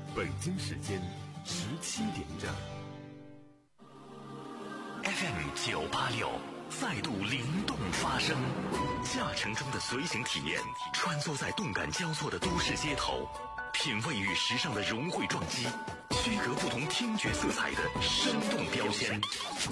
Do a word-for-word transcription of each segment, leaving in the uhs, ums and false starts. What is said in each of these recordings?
北京时间十七点整。 F M 九八六再度灵动发声，驾乘中的随行体验，穿梭在动感交错的都市街头，品味与时尚的融汇撞击，区隔不同听觉色彩的生动标签。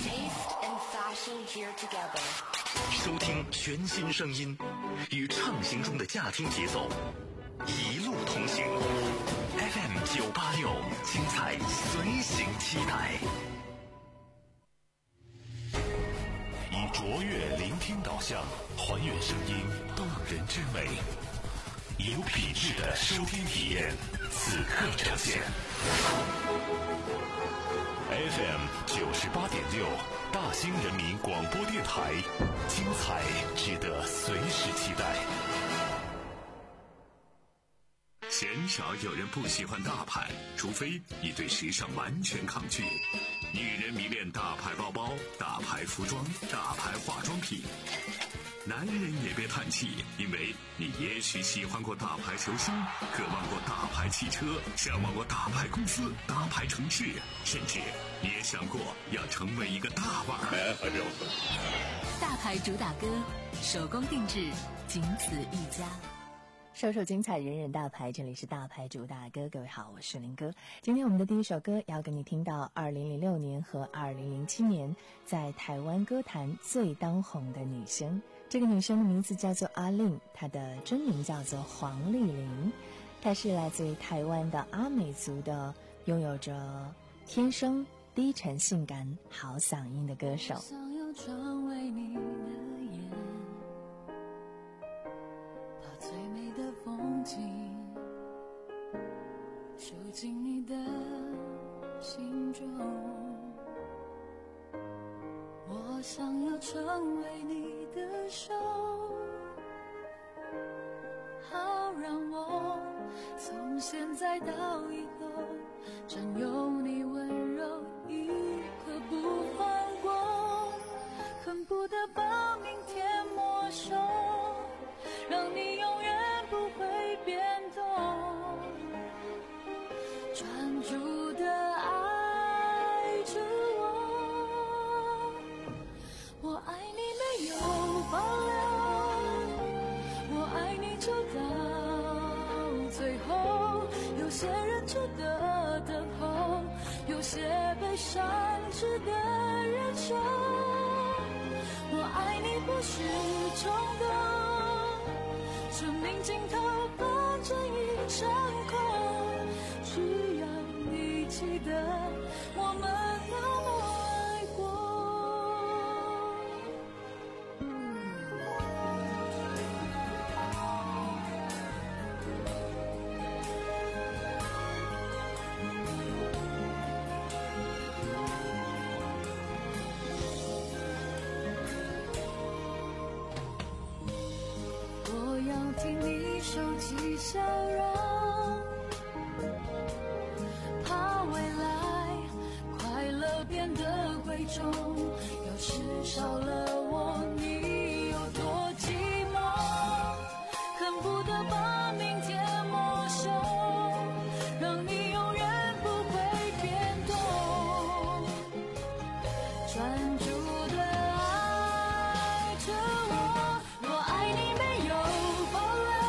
收听全新声音，与畅行中的驾听节奏，一路同行。F M 九八六，精彩随行期待。以卓越聆听导向，还原声音动人之美，以有品质的收听体验，此刻呈现。F M 九十八点六，大兴人民广播电台，精彩值得随时期待。 鲜少有人不喜欢大牌，除非你对时尚完全抗拒。女人迷恋大牌包包、大牌服装、大牌化妆品。男人也别叹气，因为你也许喜欢过大牌球星，渴望过大牌汽车，向往过大牌公司、大牌城市，甚至你也想过要成为一个大腕儿。 大牌主打歌，手工定制，仅此一家。 首首精彩，人人大牌，这里是大牌主打歌。各位好，我是林哥。今天我们的第一首歌要给你听到二零零六年和二零零七年在台湾歌坛最当红的女生。这个女生的名字叫做阿令，她的真名叫做黄丽玲。她是来自于台湾的阿美族的，拥有着天生低沉性感好嗓音的歌手。 想要成为你的眼，把最美的风景住进你的心中，我想要成为你的手，好让我从现在到以后占有你温柔一刻不放过，恨不得把明天没收，让你永远不会变动，专注的爱着我。我爱你没有保留，我爱你就到最后，有些人值得等候，有些悲伤值得忍受。我爱你不是冲动，生命尽头反正一场空，只要你记得我们那么爱过。我要听你收起笑容，怕未来快乐变得贵重，要是少了我你有多寂寞，恨不得把明天没收，让你永远不会变动，专注的爱着我。我爱你没有保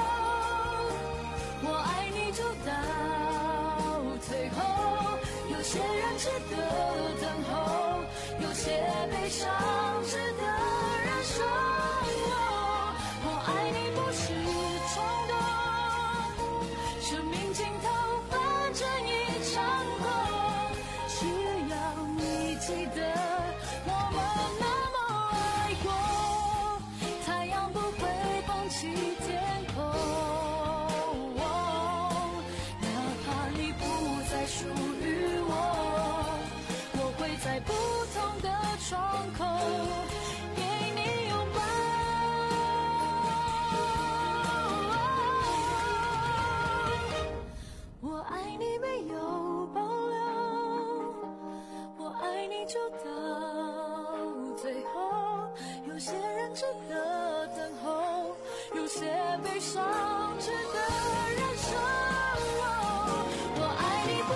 留，我爱你就到最后，有些人值得等候，有些悲伤值得忍受。我爱你不是冲动，生命尽头反正一场空，只要你记得我们那么爱过，太阳不会放弃天空，哪怕你不再属于我，我会在不同的窗口给你拥抱。我爱你没有保留，我爱你就到最后，有些人值得等候，有些悲伤值得忍受。我爱你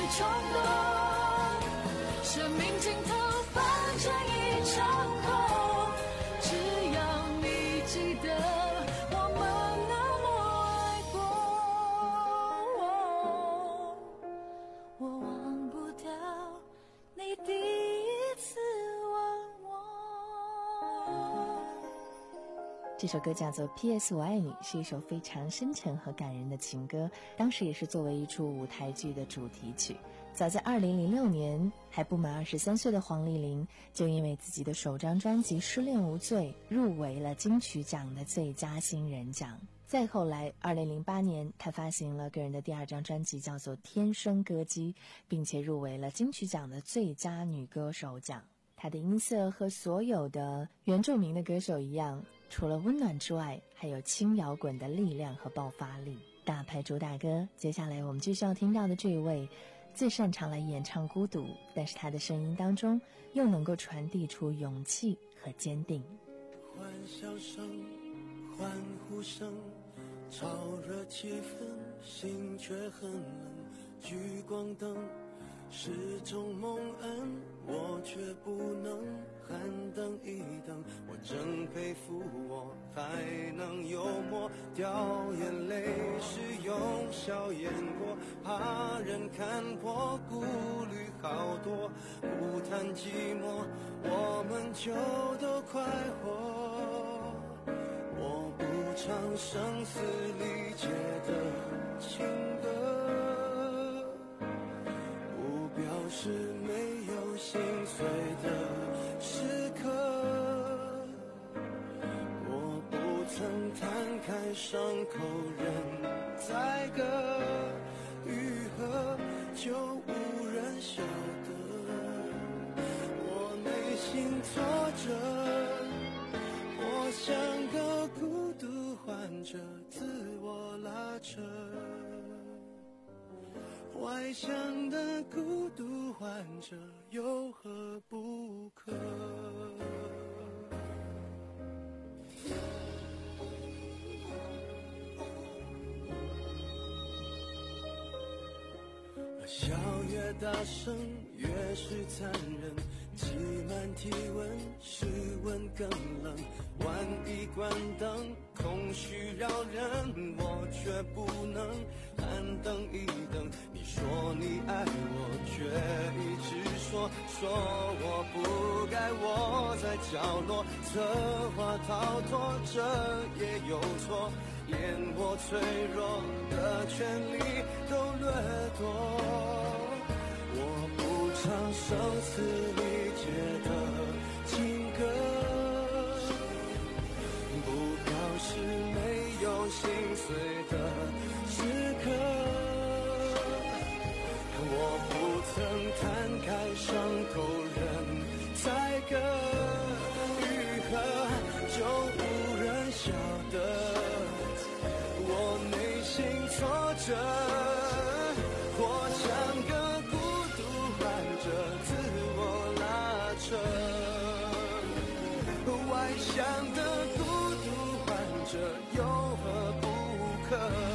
冲动，生命尽头反正一场空，只要你记得我们那么爱过，我忘不掉你第一次吻我。 这首歌叫做 P S 我爱你，是一首非常深沉和感人的情歌，当时也是作为一出舞台剧的主题曲。早在二零零六年，还不满二十三岁的黄丽玲就因为自己的首张专辑《失恋无罪》入围了金曲奖的最佳新人奖。再后来二零零八年，她发行了个人的第二张专辑叫做《天生歌姬》，并且入围了金曲奖的最佳女歌手奖。她的音色和所有的原住民的歌手一样，除了温暖之外，还有轻摇滚的力量和爆发力。大牌主打歌，接下来我们继续要听到的这一位最擅长来演唱孤独，但是他的声音当中又能够传递出勇气和坚定。 欢笑声，欢呼声，炒热气氛，心却很冷。聚光灯是种蒙恩，我却不能喊等一等。我真佩服我还能幽默，掉眼泪是用笑掩过，怕人看破，顾虑好多，不谈寂寞，我们就都快活。我不唱声嘶力竭的情歌，不表示没有心碎的时刻，我不曾摊开伤口任宰割，愈合就无人晓得，我内心挫折，我像个孤独患者，自我拉扯，怀想的孤独患者有何不可？笑越大声越是残忍，挤满体温，室温更冷，万一关灯，空虚扰人，我却不能喊等一等。你说你爱我，却一直说说我不该窝在角落，策划逃脱，这也有错，连我脆弱的权利都掠夺。我不唱声嘶力竭的情歌，不表示没有心碎的时刻，我不曾摊开伤口任宰割，愈合就无人晓得，我内心挫折，我像个孤独患者，自我拉扯，外向的孤独患者有何不可？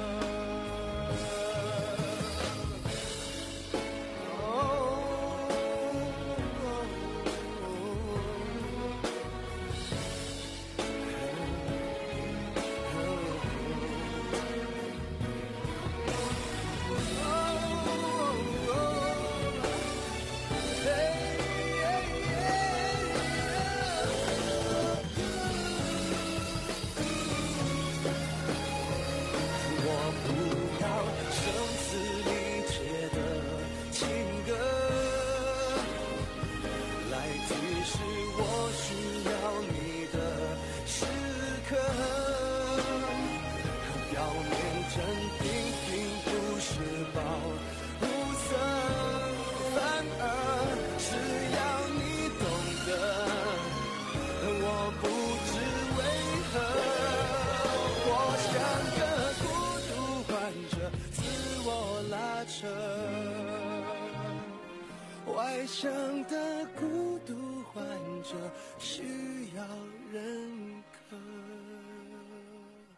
外向的孤独患者需要认可。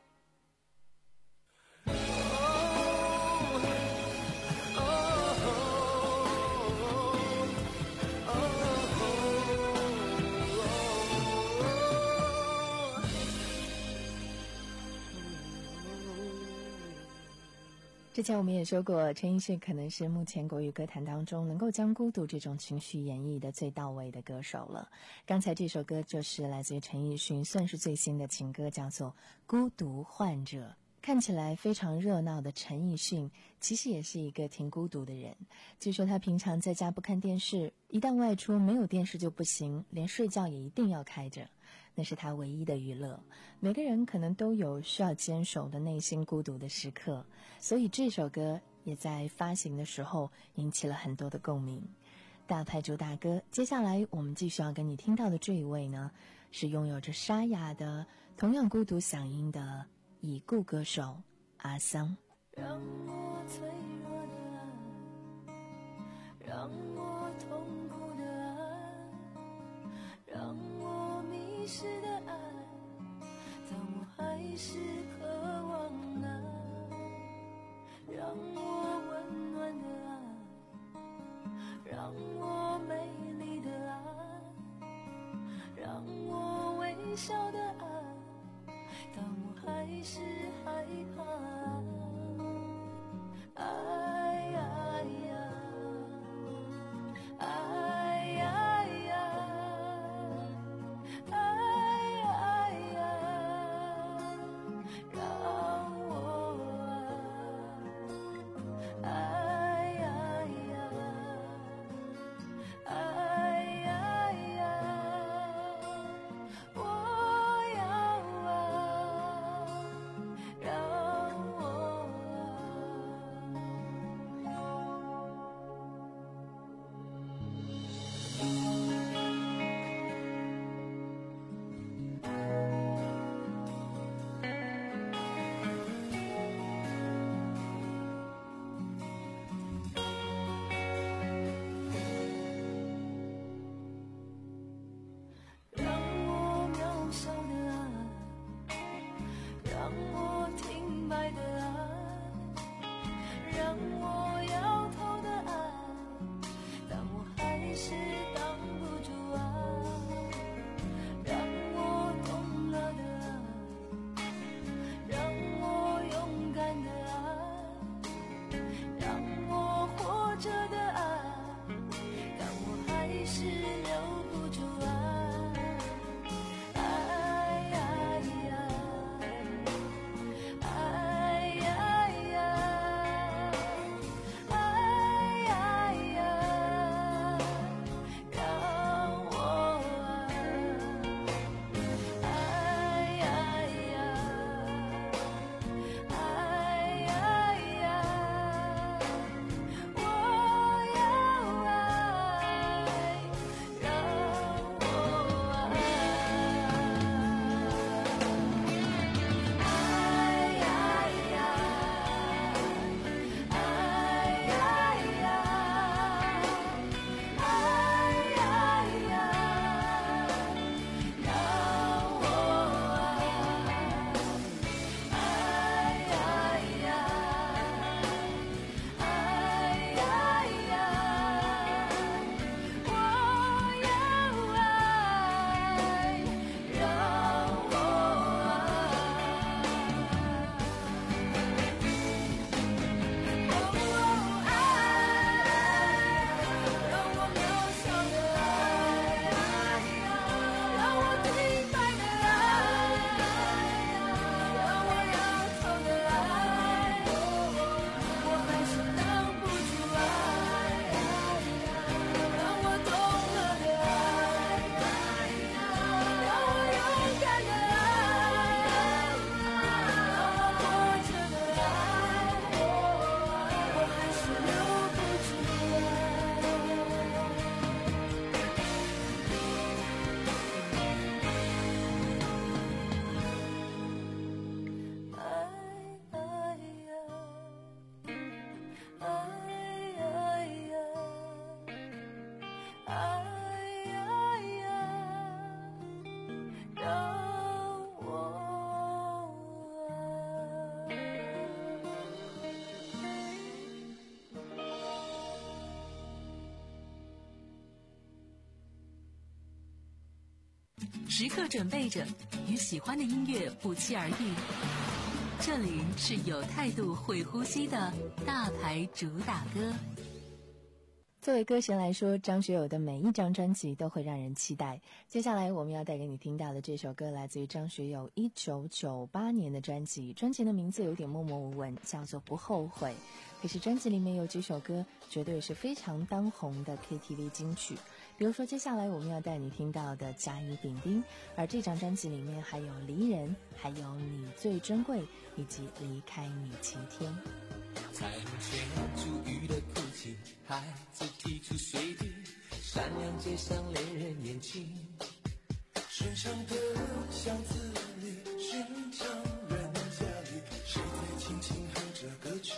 哦哦之前我们也说过，陈奕迅可能是目前国语歌坛当中能够将孤独这种情绪演绎的最到位的歌手了。刚才这首歌就是来自于陈奕迅，算是最新的情歌，叫做《孤独患者》。看起来非常热闹的陈奕迅，其实也是一个挺孤独的人。据说他平常在家不看电视，一旦外出没有电视就不行，连睡觉也一定要开着，那是他唯一的娱乐。每个人可能都有需要坚守的内心孤独的时刻，所以这首歌也在发行的时候引起了很多的共鸣。大牌主大哥，接下来我们继续要跟你听到的这一位呢，是拥有着沙哑的同样孤独嗓音的已故歌手阿桑。 让我脆弱的爱，让我痛苦的爱，让我迷失的爱，但我还是渴望爱。让我温暖的爱，让我美丽的爱，让我微笑的爱，但我还是害怕爱，爱呀，爱呀呀，爱呀呀，让我爱，爱呀呀，爱呀呀，我要爱，让我让我渺小的爱，让我停摆的爱，让我摇头的爱，但我还是挡不住爱。让我懂了的爱，让我勇敢的爱，让我活着的爱，但我还是留不住爱。爱呀呀，爱呀呀，爱呀呀，让我爱，爱呀呀，爱呀呀，我要爱，让我爱。爱呀呀，爱呀呀，爱呀呀，让我爱，爱呀呀，爱呀呀，我要爱，让我让我渺小的爱，让我停摆的爱，让我摇头的爱，我还是挡不住爱。让我懂了的爱，让我勇敢的爱，让我活着的爱，我还是留不住爱。爱呀，爱呀呀，爱呀呀，让我爱。 时刻准备着，与喜欢的音乐不期而遇。 这里是有态度、会呼吸的大牌主打歌。 作为歌神来说，张学友的每一张专辑都会让人期待。接下来我们要带给你听到的这首歌来自于张学友一九九八年的专辑，专辑的名字有点默默无闻，叫做《不后悔》。可是专辑里面有几首歌绝对是非常当红的 K T V 金曲，比如说接下来我们要带你听到的《甲乙丙丁》，而这张专辑里面还有《离人》，还有《你最珍贵》，以及《离开你七天》。 彩虹圈珠玉的哭泣，孩子提出水滴，闪亮街上恋人眼睛， 寻常的巷子里，寻常人家里，谁在轻轻哼着歌曲？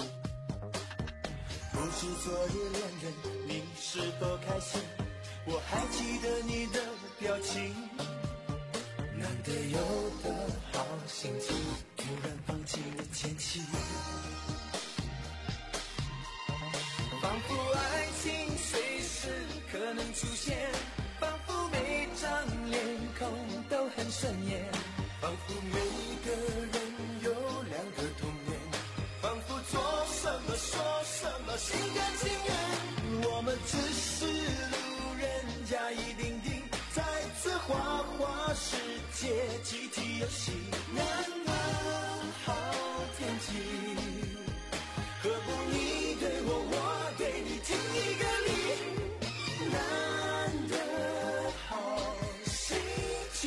不知昨日恋人你是否开心，我还记得你的表情， 难得有的好心情，突然放弃了前妻，仿佛爱情随时可能出现，仿佛每张脸孔都很顺眼， 仿佛每个人有两个童年，仿佛做什么说什么心甘情愿， 我们只是路人甲乙丙丁，在这花花世界集体游戏， 难得好天气， 何不你对我，我对你，尽一个力， 难得好心情，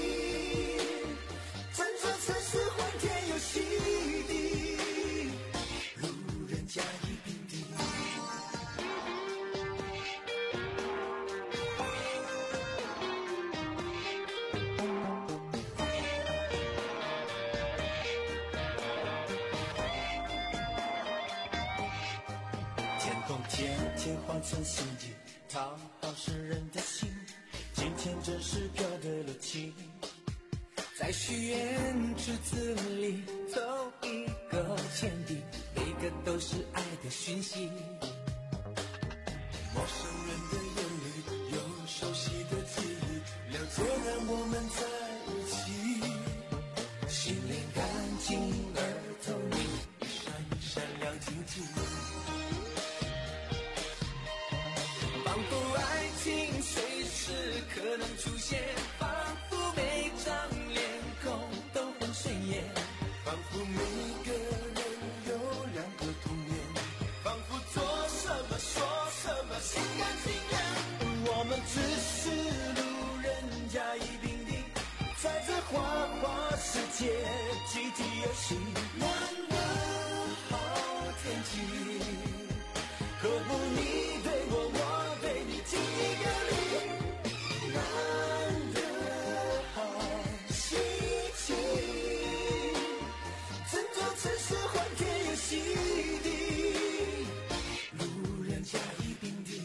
整座城市欢天又喜地， 路人甲乙丙丁。天空天天换成心机，讨好世人的心，今天真是飘对了情，在许愿池子里投一个钱币，每个都是爱的讯息， 陌生人的眼里有熟悉的记忆，了解让我们在一起， 心灵干净而透明， 一闪一闪亮晶晶， 仿佛爱情随时可能出现，仿佛每张脸孔都很顺眼， 仿佛每个人有两个童年， 仿佛做什么说什么心甘情愿，我们只是路人甲乙丙丁，在这花花世界集体游戏， 难得好天气， 何不你对我，我对你，尽一个力， 难得好心情， 整座城市欢天又喜地， 路人甲乙丙丁。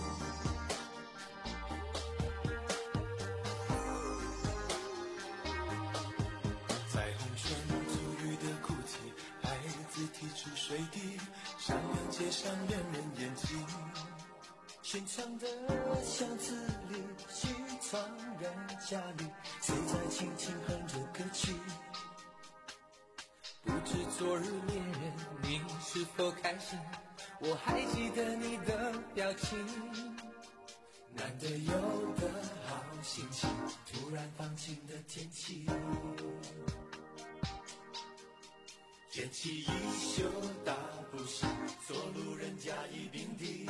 彩虹圈珠玉的哭泣，孩子提出水滴，闪亮街上恋人眼睛， 寻常的巷子里，寻常人家里，谁在轻轻哼着歌曲？不知昨日恋人你是否开心，我还记得你的表情，难得有的好心情，突然放晴的天气，捡起衣袖大步行，做路人甲乙丙丁。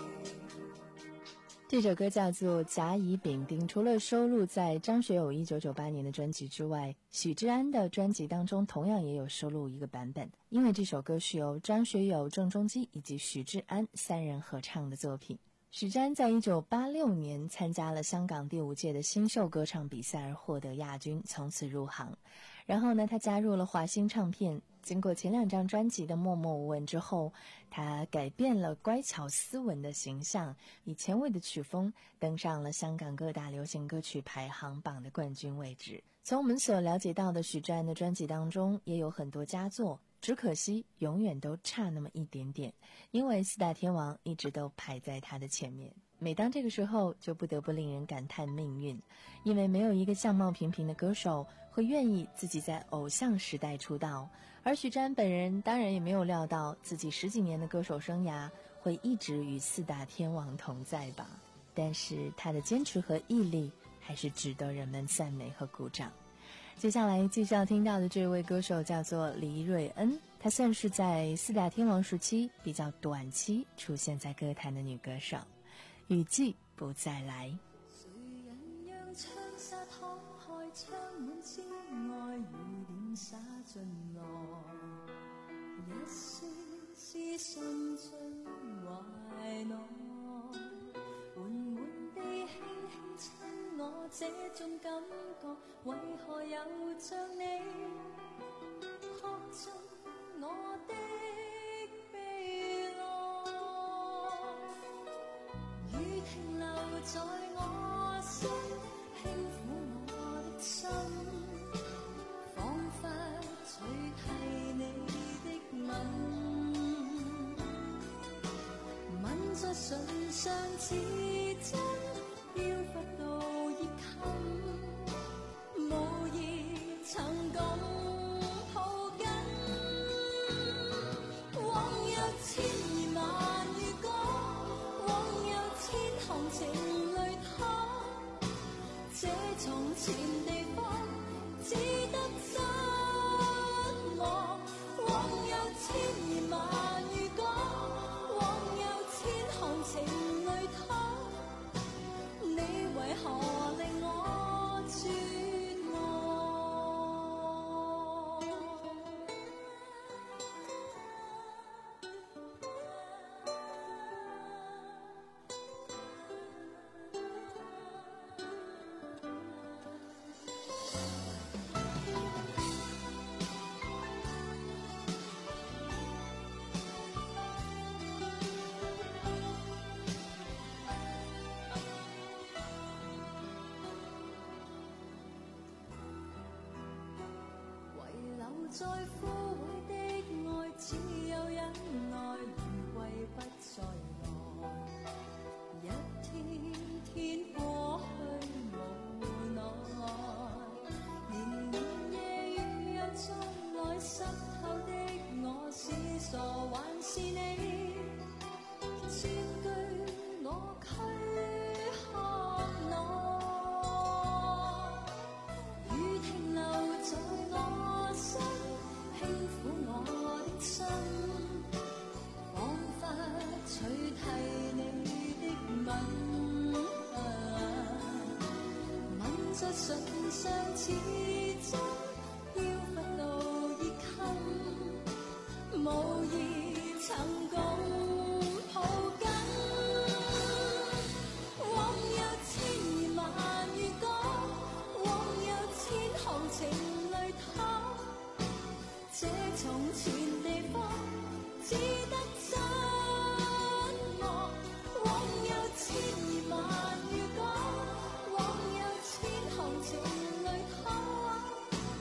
这首歌叫做《甲乙丙丁》，除了收录在张学友一九九八年的专辑之外，许志安的专辑当中同样也有收录一个版本，因为这首歌是由张学友、郑中基以及许志安三人合唱的作品。许志安在一九八六年参加了香港第五届的新秀歌唱比赛而获得亚军，从此入行。然后呢，他加入了华星唱片，经过前两张专辑的默默无闻之后，他改变了乖巧斯文的形象，以前卫的曲风登上了香港各大流行歌曲排行榜的冠军位置。从我们所了解到的许志安的专辑当中，也有很多佳作， 只可惜永远都差那么一点点，因为四大天王一直都排在他的前面。每当这个时候，就不得不令人感叹命运，因为没有一个相貌平平的歌手会愿意自己在偶像时代出道，而许詹本人当然也没有料到自己十几年的歌手生涯会一直与四大天王同在吧。但是他的坚持和毅力还是值得人们赞美和鼓掌。接下来继续要听到的这位歌手叫做黎瑞恩，她算是在四大天王时期比较短期出现在歌坛的女歌手。雨季不再来， 谁人让窗纱敞开，窗门之外雨点洒进来，一丝丝渗进怀内，缓缓地轻轻亲我，这种感觉为何又像你刻进我的悲哀，雨停留在我心，轻撫我的心，仿佛取替你的吻，吻在唇上似真，飄忽到熱襟，無意曾共抱緊，往有千言萬語講，往有千行情淚淌，這從前地方只得真我，往有千言萬語講，往有千行情淚淌，你為何令我絕望？遺留在枯萎的愛，只有忍耐，如為不再來。一天天過去無奈，年年夜月又再來，濕透的我是傻還是你？佔據我軀殼內，雨停留在我心，輕撫我的心，彷彿取替你的吻，吻在唇上似真，飄忽到熱襟，無意曾共抱緊，往有千言萬語講，往有千行情淚淌，這從前地方只得真我，往有千言萬語講，往有千行情淚淌，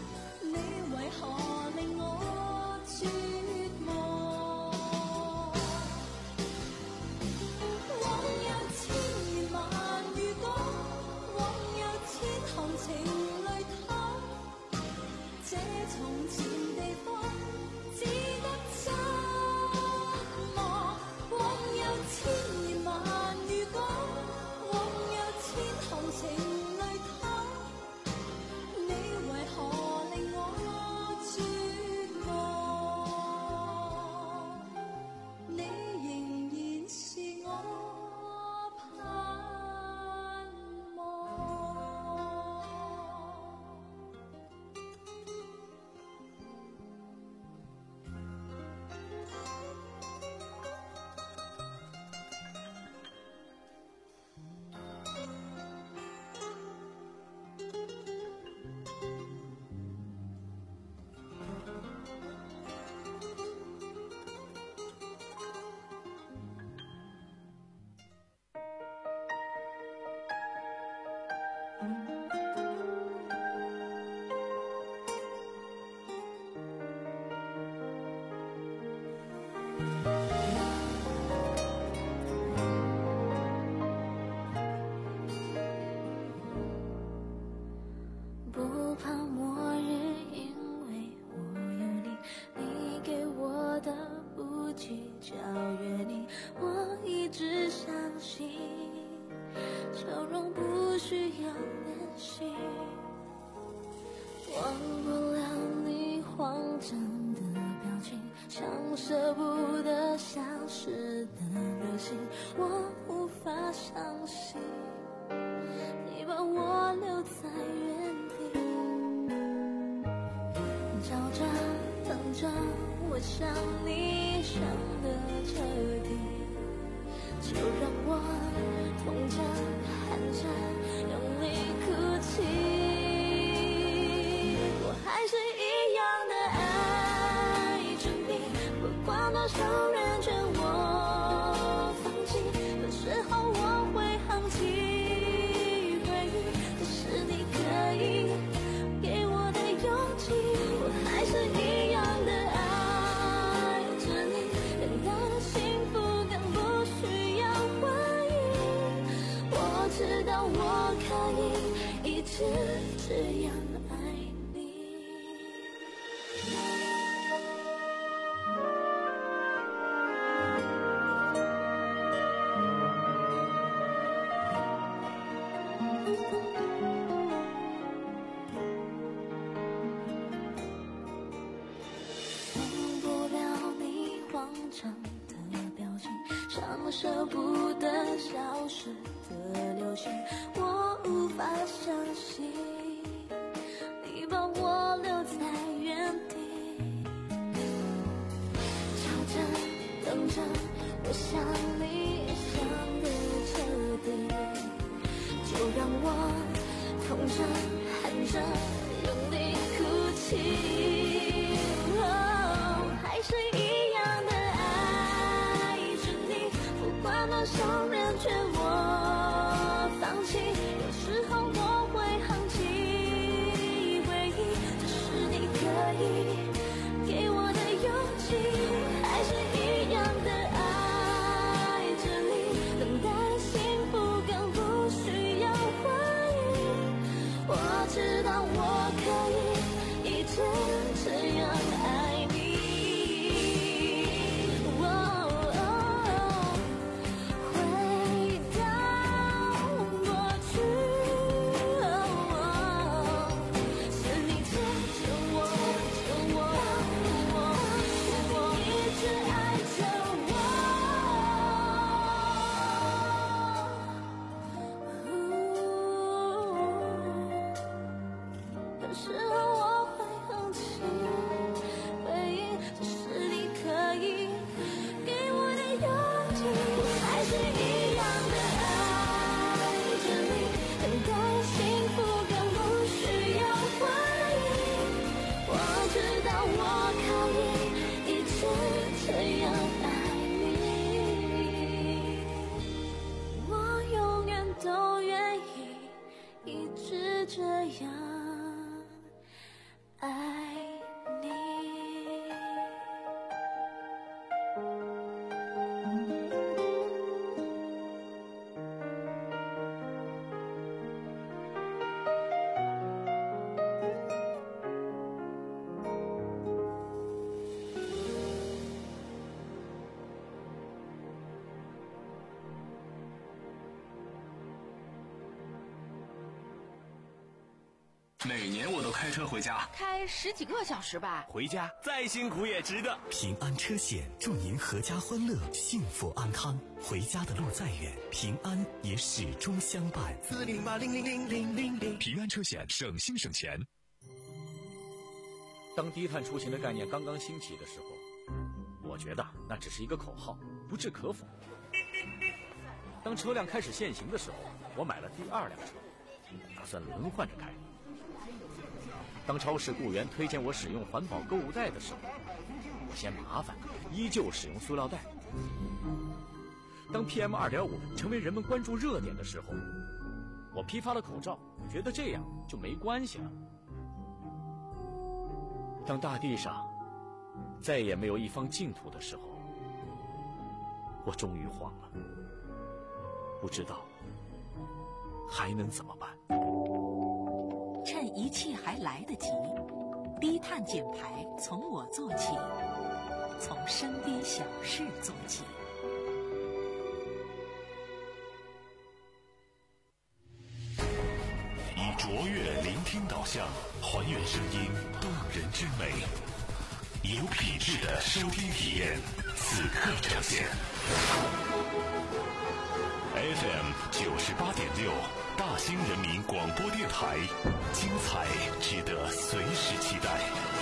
越你，我一直相信，笑容不需要练习。忘不了你慌张的表情，像舍不得消失的热情，我无法相信你把我留在原地，找着等着我想你想得彻底，就让我痛着喊着用力哭泣，还是一样的爱着你，不管多少人劝我放弃，有时候我会放弃回忆，可是你可以给我的勇气，我还是一样的爱着你，等待的幸福更不需要回应，我知道我可以一直这样爱你。忘不了你慌张的表情，像舍不得消失的流星，我无法相信你把我留在原地，瞧着等着我想你想得彻底，就让我痛着喊着用力哭泣，哦，还是一样的爱着你，不管多少人劝我放弃，有时候我会放弃回忆，只是你可以给我的勇气，还是一样的爱着你，等待的幸福更不需要回应，我知道我可以一直这样爱你，哦哦，回到过去，哦，是你牵着我，着我，我，我一直爱着我，有时候我会放弃回应，只是你可以给我的勇气，我还是一样的爱着你，等待幸福更不需要回应，我知道我可以一直这样爱你，我永远都愿意一直这样爱你。 每年我都开车回家， 开十几个小时吧。 回家再辛苦也值得。平安车险祝您阖家欢乐，幸福安康。回家的路再远，平安也始终相伴。 四零八零零零零零零。 平安车险，省心省钱。 当低碳出行的概念刚刚兴起的时候，我觉得那只是一个口号，不置可否。当车辆开始限行的时候，我买了第二辆车，打算轮换着开。当超市雇员推荐我使用环保购物袋的时候，我嫌麻烦，依旧使用塑料袋。当 P M 二点五 成为人们关注热点的时候，我批发了口罩，觉得这样就没关系了。当大地上再也没有一方净土的时候，我终于慌了，不知道还能怎么办。 趁一切还来得及，低碳减排从我做起。 从身边小事做起。 以卓越聆听导向，还原声音动人之美，有品质的收听体验，此刻呈现。F M 九十八点六，大兴人民广播电台，精彩值得随时期待。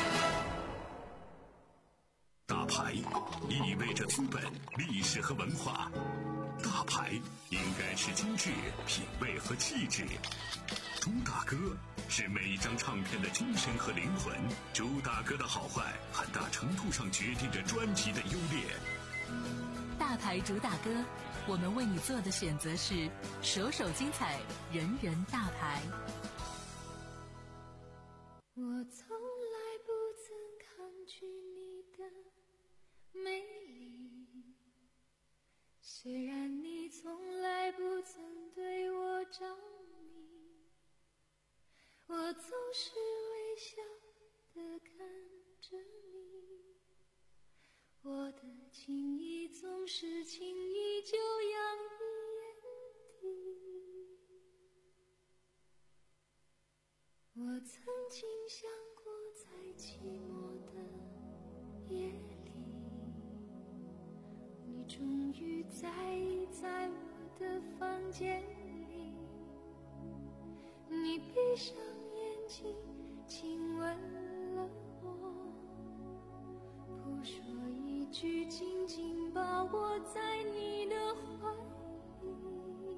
大牌意味着资本、历史和文化，大牌应该是精致、品味和气质。朱大哥是每一张唱片的精神和灵魂，朱大哥的好坏很大程度上决定着专辑的优劣。 大牌主打歌，我们为你做的选择是首首精彩，人人大牌。 我从来不曾抗拒你的美丽，虽然你从来不曾对我着迷，我总是微笑地看着你，我的情意总是轻易就洋溢眼底。我曾经想过，在寂寞的夜里，你终于在意在我的房间里，你闭上眼睛亲吻了我，不说一句，紧紧把我在你的怀里。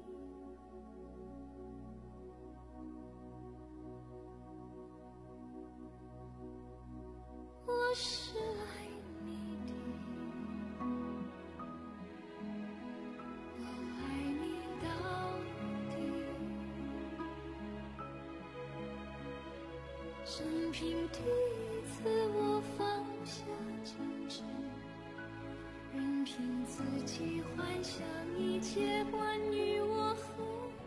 我是爱你的，我爱你到底，生平第一次我放下矜持，任凭自己幻想一切关于我和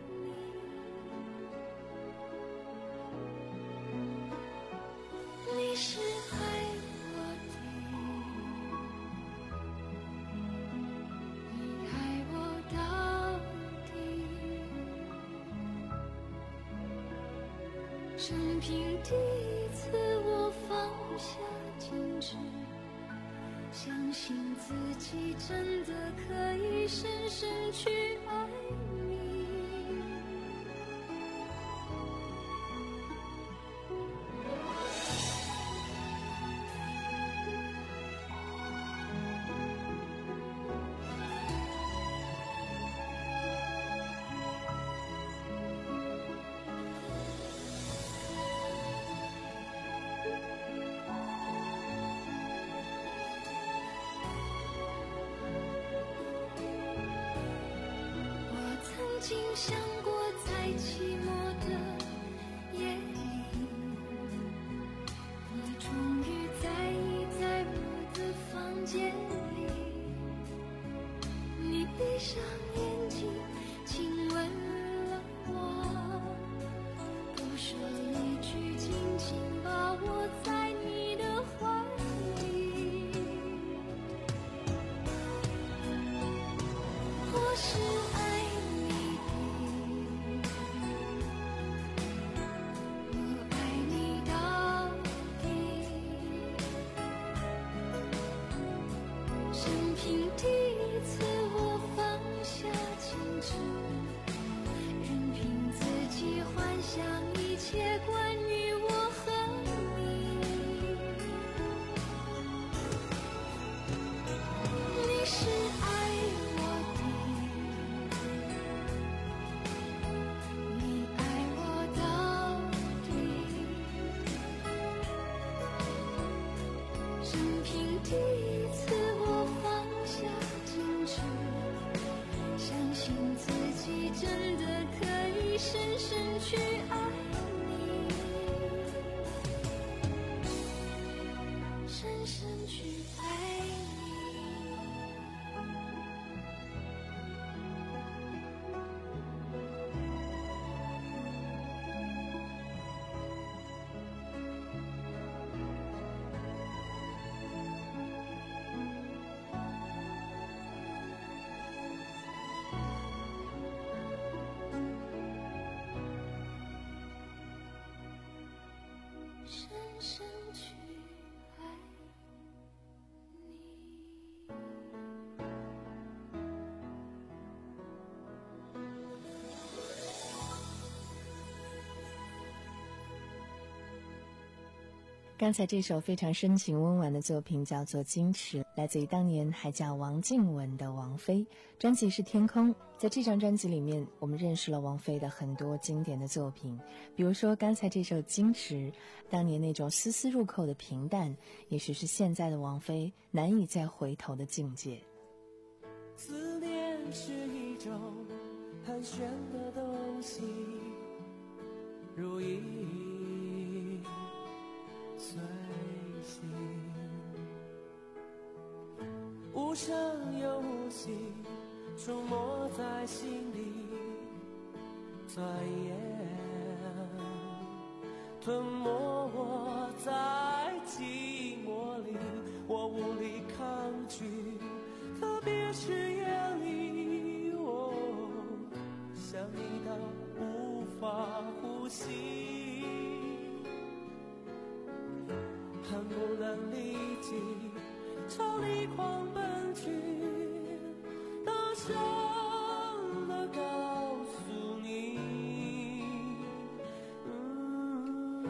你。你是爱我的，你爱我到底，生平第一次我放下矜持，相信自己真的可以深深去爱你。曾经想过，在寂寞的夜里，你终于在意在我的房间里，你闭上眼睛亲吻了我，不说一句，紧紧把我在你的怀里。我是爱刚才这首非常深情温婉的作品叫做《矜持》，来自于当年还叫王静雯的王菲，专辑是《天空》。在这张专辑里面，我们认识了王菲的很多经典的作品，比如说刚才这首《矜持》，当年那种丝丝入扣的平淡，也许是现在的王菲难以再回头的境界。 思念是一种很玄的东西，如影随形，无声又无息，出没在心里，钻研吞没我在寂寞里，我无力抗拒，特别是夜里，我想你到无法呼吸，恨不能立即朝你狂奔去，大声地告诉你，嗯，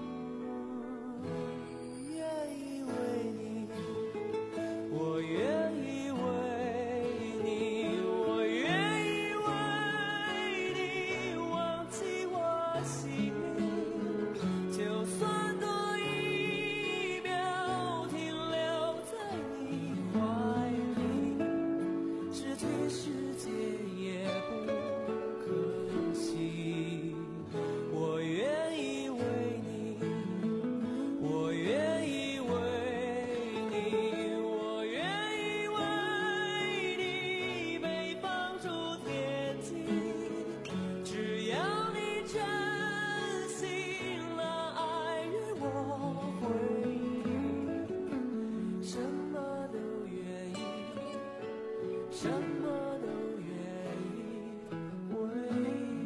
愿意为你，我愿意为你，我愿意为你忘记我姓名，就算多一秒停留在你怀里，失去世界也不可惜。我愿意为你，我愿意为你，我愿意为你被放逐天际，只要你真心了爱与我回忆，什么都愿意，什么都愿意为你。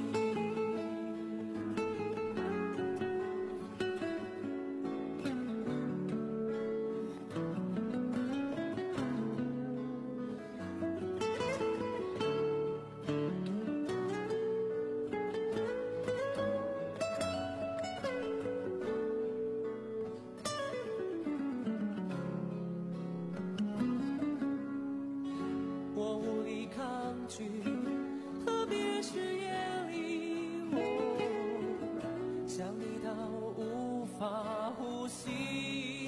我无力抗拒，特别是夜里，我想你到无法呼吸，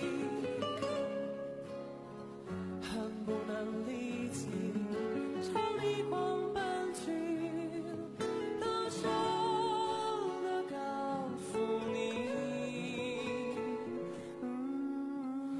恨不能立即朝你狂奔去，大声地告诉你，嗯，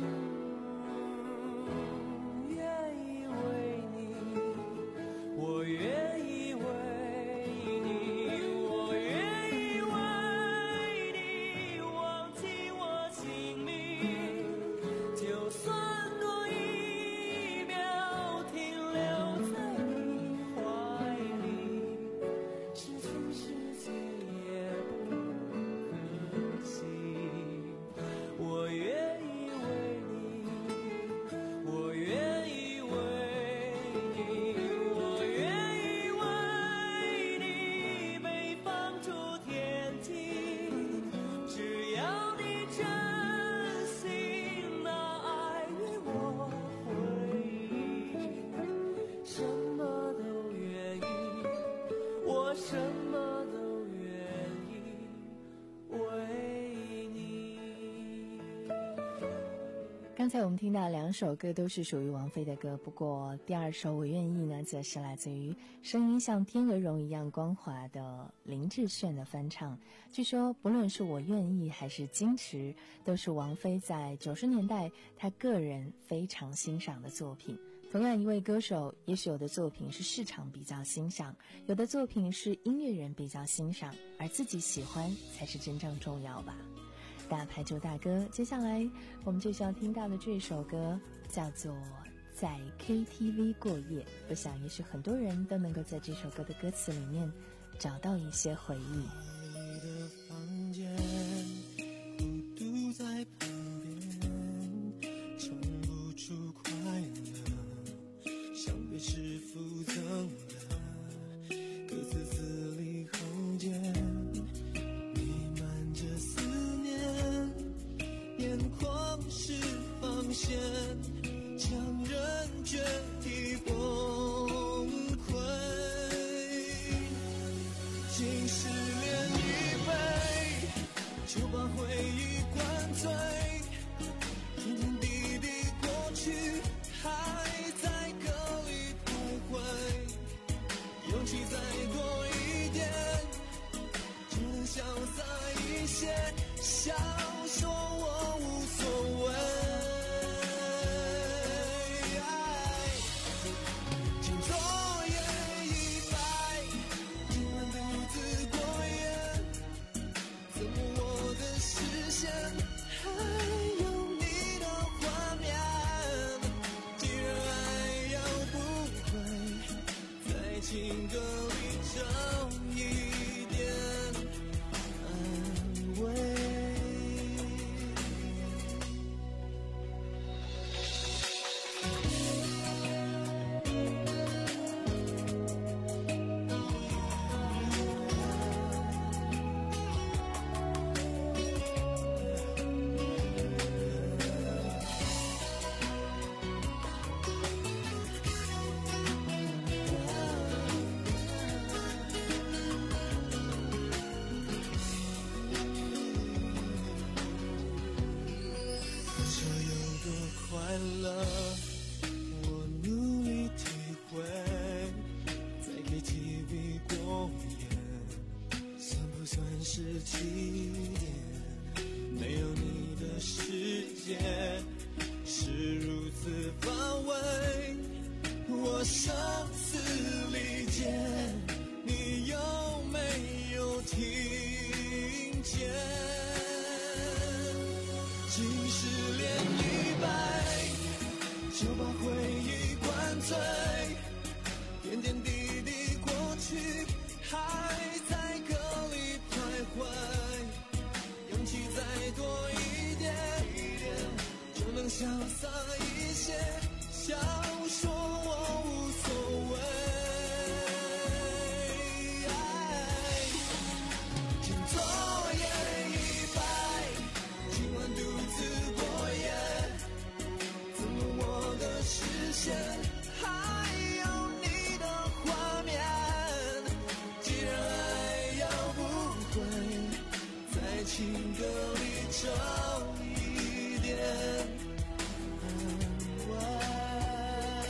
愿意为你，我愿意为你，我愿意为你忘记我姓名，就算多一秒停留在你怀里，失去世界也不可惜。我愿意为你，我愿意为你，我愿意为你被放逐天际，只要你真心拿爱与我回忆，什么都愿意，我什么都愿意为你。 刚才我们听到两首歌都是属于王菲的歌，不过第二首《我愿意》呢，则是来自于声音像天鹅绒一样光滑的林志炫的翻唱。据说不论是我愿意还是矜持，都是王菲在九十年代她个人非常欣赏的作品。同样一位歌手，也许有的作品是市场比较欣赏，有的作品是音乐人比较欣赏，而自己喜欢才是真正重要吧。大牌就大哥，接下来我们就是要听到的这首歌叫做《在 K T V 过夜》。我想也许很多人都能够在这首歌的歌词里面找到一些回忆。 你的房间，孤独在旁边，唱不出快乐，像被师傅赠的歌词字里行间，弥漫着思念， 气再多一点，就能潇洒一些，笑说我无所谓。请昨夜已白，今晚独自过夜，怎么我的视线还有你的画面？既然爱要不回，在情歌里找一点安慰。是起点，没有你的世界是如此方位，我生死离间，你有没有听见？即使脸已白，就把回忆灌醉，点点滴滴过去还在歌里徘徊，勇气再多一点，就能潇洒一些，笑说我无所谓。请昨夜已白，今晚独自过夜，怎么我的视线还有你的画面？既然爱要不回，在情歌里找一点安慰。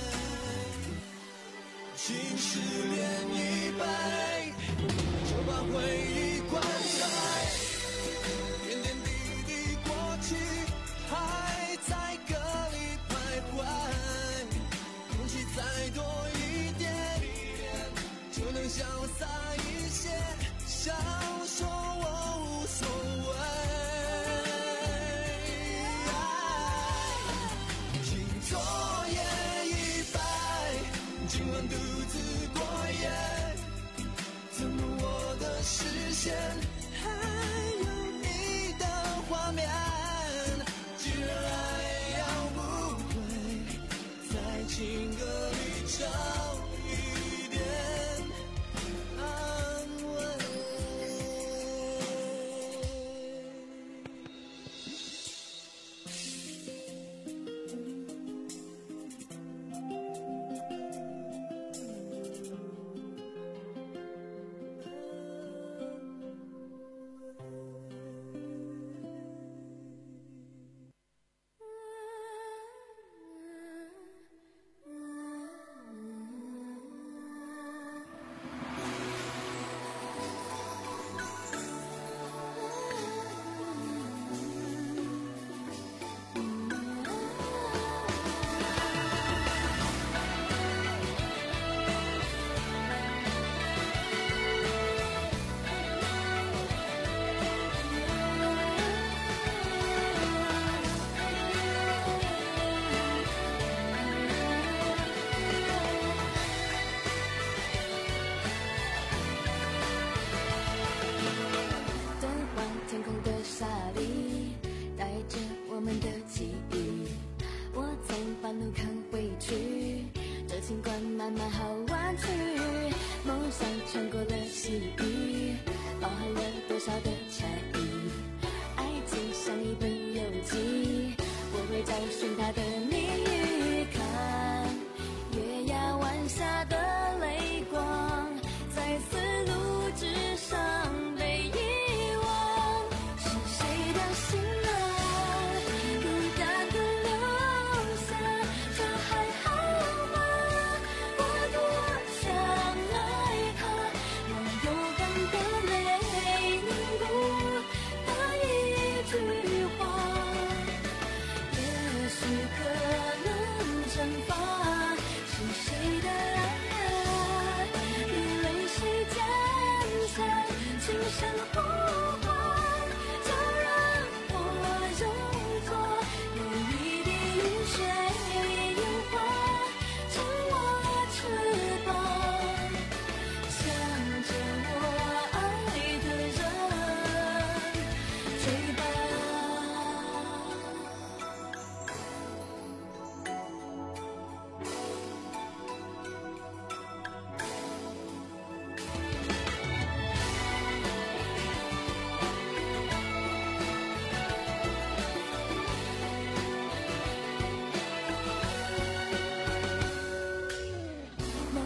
即使脸已白，就把回忆灌溉，点点滴滴过去还在歌里徘徊，空气再多一点，就能潇洒一些，笑说我无所谓。请昨夜已白，今晚独自过夜，怎么我的视线还有你的画面？既然爱要不回，在情歌里找一点安慰。 想啊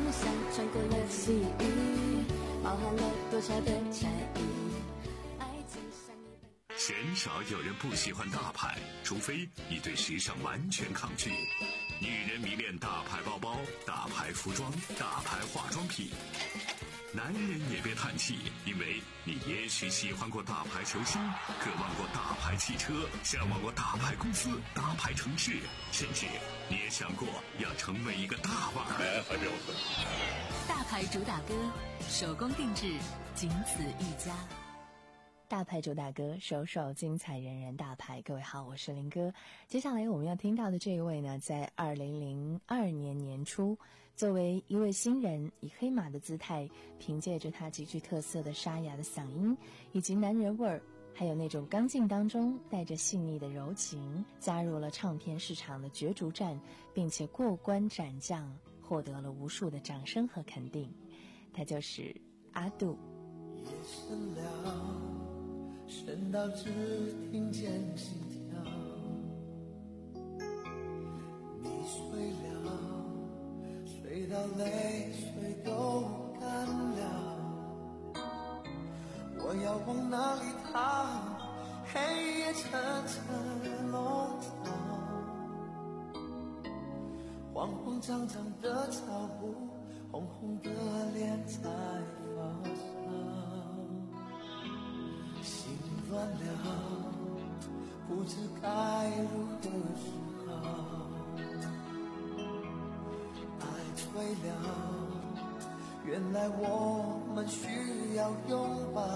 像穿过了细雨，包含了多少的差异。爱情像一本。 鲜少有人不喜欢大牌，除非你对时尚完全抗拒。女人迷恋大牌包包、大牌服装、大牌化妆品。男人也别叹气，因为你也许喜欢过大牌球星，渴望过大牌汽车，向往过大牌公司、大牌城市，甚至你也想过要成为一个大腕儿。 大牌主打歌，手工定制，仅此一家。 大牌主打歌，首首精彩，人人大牌。各位好，我是林哥。接下来我们要听到的这一位呢，在二零零二年年初，作为一位新人，以黑马的姿态，凭借着他极具特色的沙哑的嗓音以及男人味儿，还有那种刚劲当中带着细腻的柔情，加入了唱片市场的角逐战，并且过关斩将，获得了无数的掌声和肯定。他就是阿杜。 夜深了，深到只听见心跳。你睡了，睡到泪水都干了。我要往哪里逃？黑夜层层笼罩，慌慌张张的脚步，红红的脸在发烧。心乱了，不知该如何是好。爱退了，原来我们需要拥抱。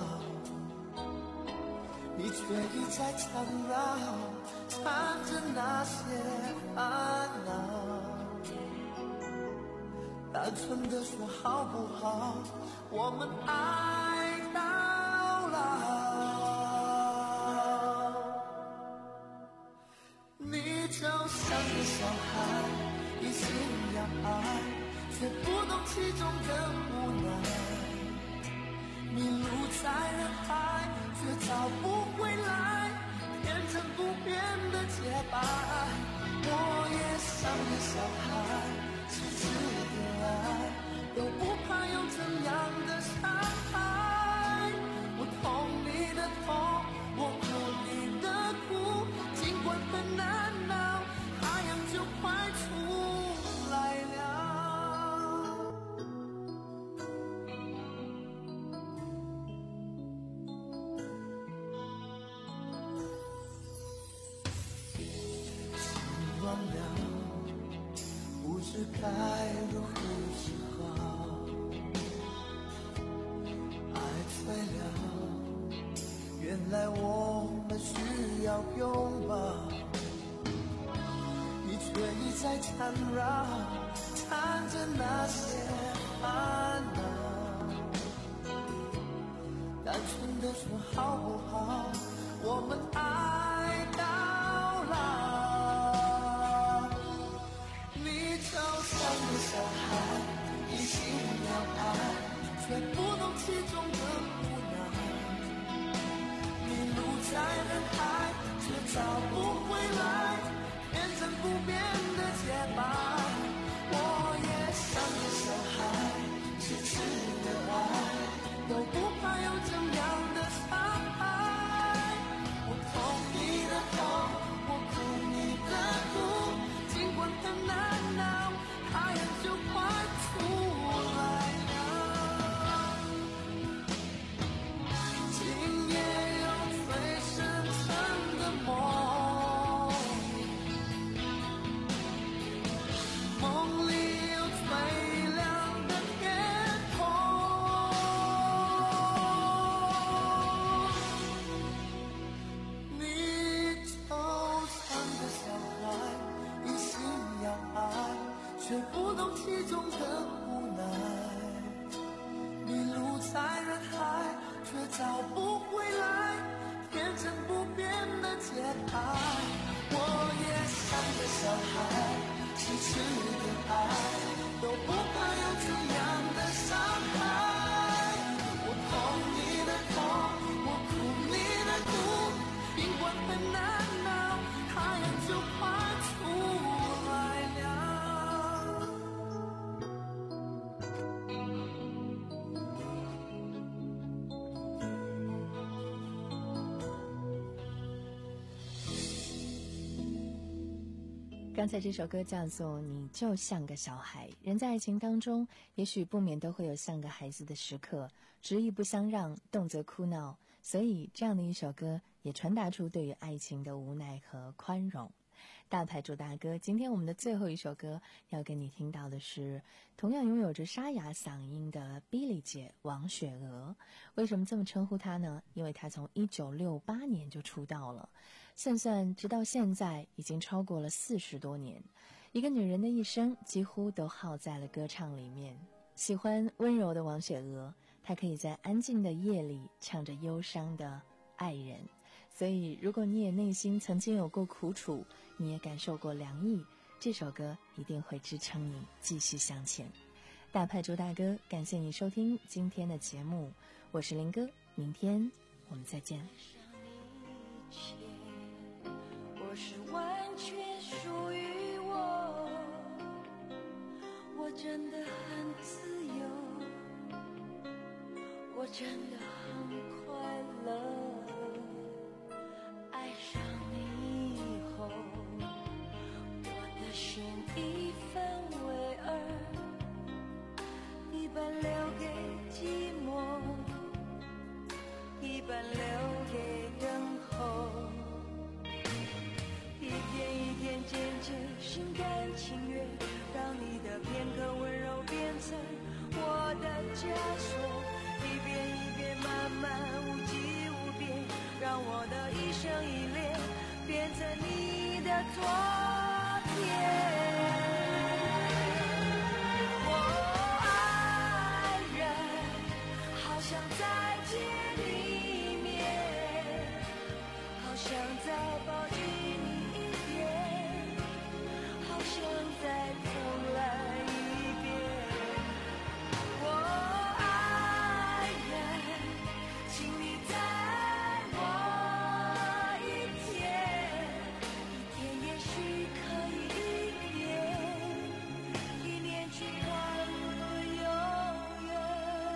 你却一再缠绕，缠着那些烦恼。单纯的说好不好，我们爱到老。你就像个小孩，一心要爱，却不懂其中的无奈。迷路在人海，却找不回来，变成不变的洁白。我也像个小孩，痴痴的爱，都不怕有怎样的伤害。我痛你的痛，我哭你的苦，尽管很难熬，太阳就快出来了。心乱了，不知该如何是好。爱退了，原来我们需要拥抱。你却一再缠绕，缠着那些烦恼。单纯的说好不好，我们爱到老。你就像个小孩，一心要爱，却不懂其中的无奈。迷路在人海，却找不回来，变成不变的洁白。我也像个小孩，痴痴的爱，都不怕有怎样的伤害。我痛你的痛，我哭你的苦，尽管很难熬，太阳就快出来了。 刚才这首歌叫做《你就像个小孩》。人在爱情当中，也许不免都会有像个孩子的时刻，执意不相让，动辄哭闹。所以这样的一首歌也传达出对于爱情的无奈和宽容。大牌主大哥，今天我们的最后一首歌要跟你听到的是同样拥有着沙哑嗓音的 Billy 姐王雪娥。为什么这么称呼她呢？因为她从一九六八年就出道了，算算直到现在已经超过了四十多年。一个女人的一生几乎都耗在了歌唱里面。喜欢温柔的王雪娥，她可以在安静的夜里唱着忧伤的爱人。所以如果你也内心曾经有过苦楚，你也感受过凉意，这首歌一定会支撑你继续向前。大派朱大哥，感谢你收听今天的节目，我是林哥，明天我们再见。 我是完全属于我，我真的很自由，我真的很快乐。爱上你以后，我的心一分为二，一半留给寂寞，一半留给等候。一天一天渐渐心甘情愿，让你的片刻温柔变成我的枷锁，一遍一遍慢慢无际无边，让我的一生一恋变成你的昨天。我爱人，好想再见一面，好想再抱紧你一点，好想再重来一遍。我爱人，请你在我一天，一天也许可以一年，一年却换了永远。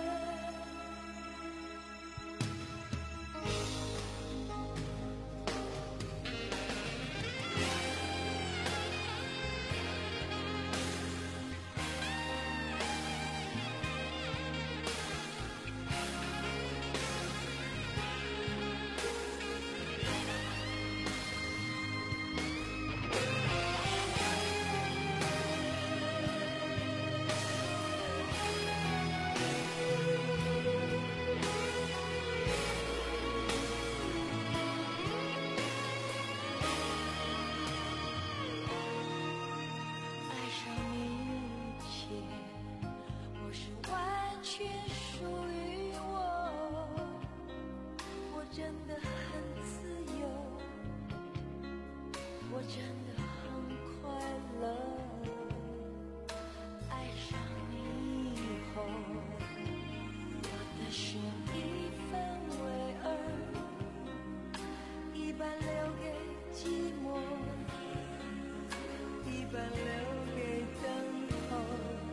爱上你一切，我是完全属于我，我真的很自由，我真的很快乐。爱上你以后，我的心一分为二，一半留给寂寞，一半留给等候。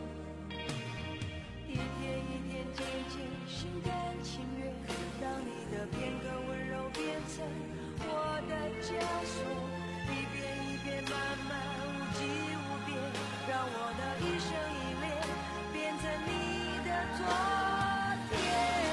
一天一天渐渐心甘情愿，让你的片刻温柔变成我的枷锁，一遍一遍慢慢无际无边，让我的一生一恋变成你的昨天。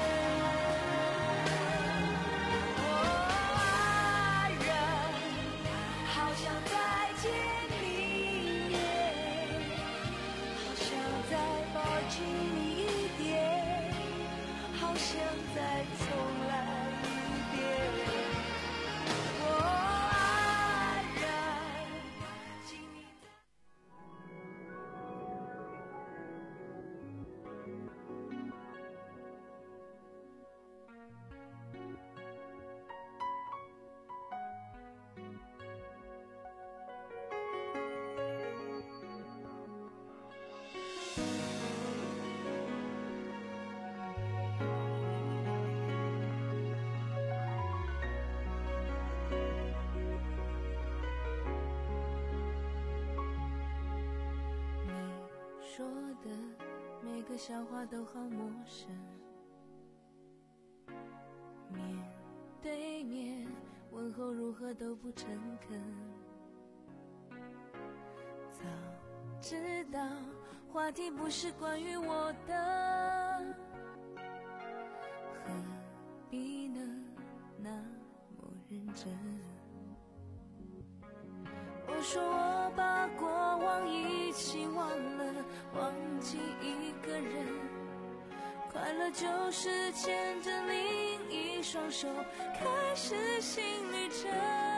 我爱人，好想再见你一面，好想再抱紧你一点，好想再重来一遍。我爱人，请你说的每个笑话都好陌生，面对面问候如何都不诚恳， 知道话题不是关于我的，何必呢那么认真？我说我把过往一起忘了，忘记一个人，快乐就是牵着另一双手开始新旅程。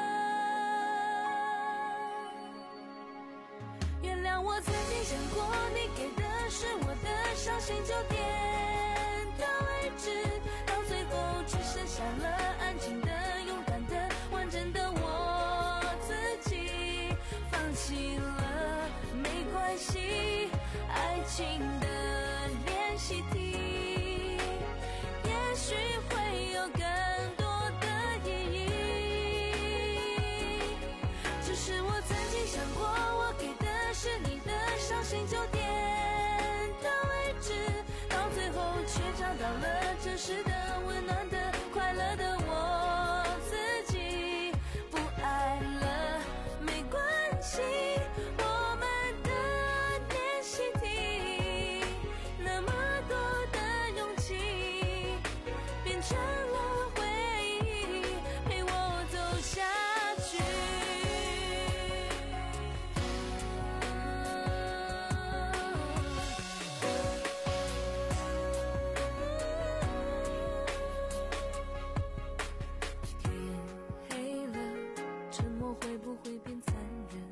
原谅我曾经想过你给的是我的伤心，就点到为止，到最后只剩下了安静的、勇敢的、完整的我自己。放弃了没关系，爱情的练习题也许会有更多的意义。只是我曾经想过，我给的是你的伤心，就点到为止，到最后却找到了真实的、温暖的、快乐的我自己。不爱了没关系，我们的练习题，那么多的勇气变成了回忆，陪我走下去。天黑了，沉默会不会变残忍？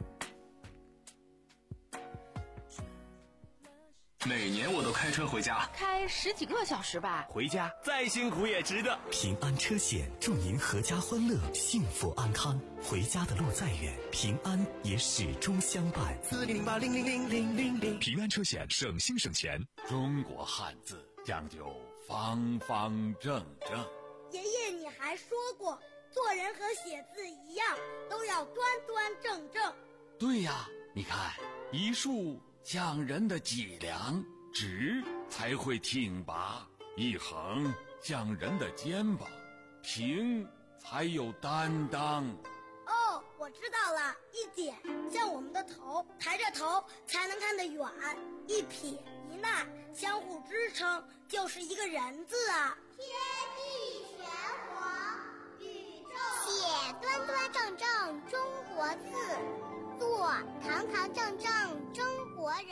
每年我都开车回家， 开十几个小时吧。 回家再辛苦也值得。 平安车险祝您阖家欢乐，幸福安康。回家的路再远，平安也始终相伴。 四零零八零零零零零零。 平安车险省心省钱。 中国汉字讲究方方正正。 爷爷，你还说过，做人和写字一样，都要端端正正。 对呀，你看，一竖讲人的脊梁，直才会挺拔；一横讲人的肩膀，平才有担当。 哦，我知道了，一点像我们的头，抬着头才能看得远；一撇一捺相互支撑，就是一个人字啊。 天地玄黄，宇宙写端端正正中国字，做堂堂正正中国人。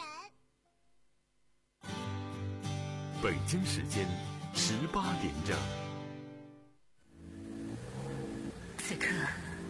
北京时间十八点整。 此刻